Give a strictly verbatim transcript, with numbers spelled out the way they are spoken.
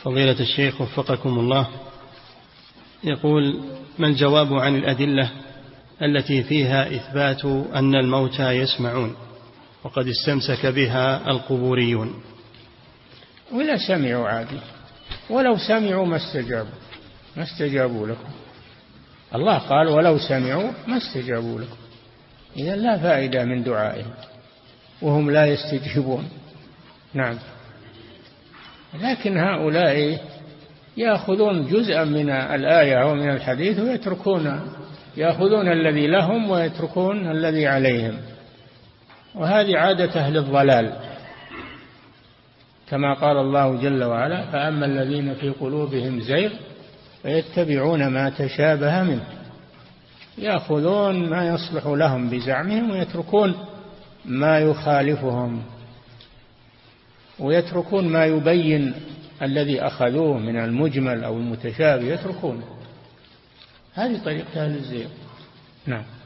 فضيلة الشيخ وفقكم الله، يقول: ما الجواب عن الأدلة التي فيها إثبات أن الموتى يسمعون وقد استمسك بها القبوريون؟ ولا سمعوا عادي، ولو سمعوا ما استجابوا ما استجابوا لكم. الله قال: ولو سمعوا ما استجابوا لكم. إذا لا فائدة من دعائهم وهم لا يستجيبون. نعم. لكن هؤلاء يأخذون جزءا من الآية ومن الحديث ويتركون، يأخذون الذي لهم ويتركون الذي عليهم، وهذه عادة أهل الضلال، كما قال الله جل وعلا: فأما الذين في قلوبهم زيغ فيتبعون ما تشابه منه. يأخذون ما يصلح لهم بزعمهم ويتركون ما يخالفهم، ويتركون ما يبين الذي أخذوه من المجمل أو المتشابه، يتركون. هذه طريقة أهل الزيغ. نعم.